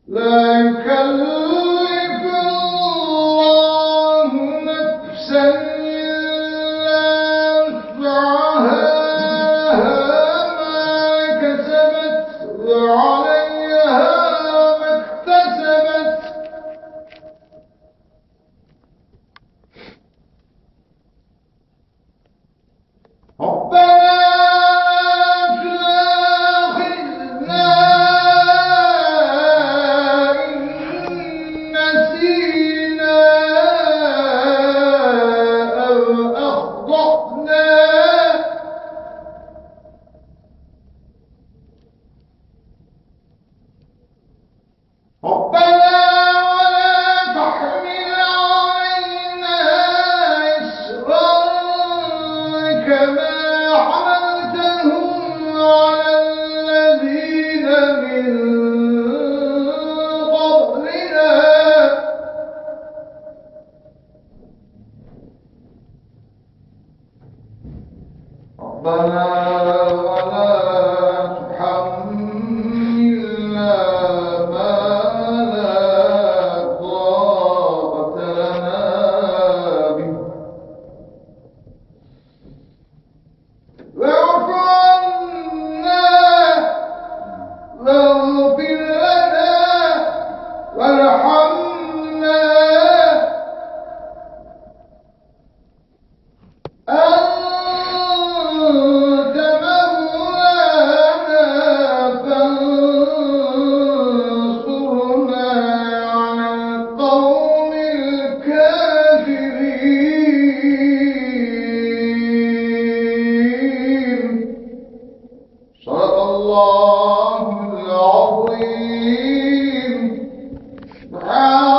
لا يكلف الله نفسا إلا وسعها ما كسبت وعليها ما اكتسبت ربنا ربنا ولا تحمل علينا إصرا كما حملته على الذين من قبلنا ربنا ولا تحملنا ما لا طاقة لنا به واعف عنا واغفر لنا وارحمنا أنت مولانا فانصرنا على القوم الكافرين صدق الله العظيم.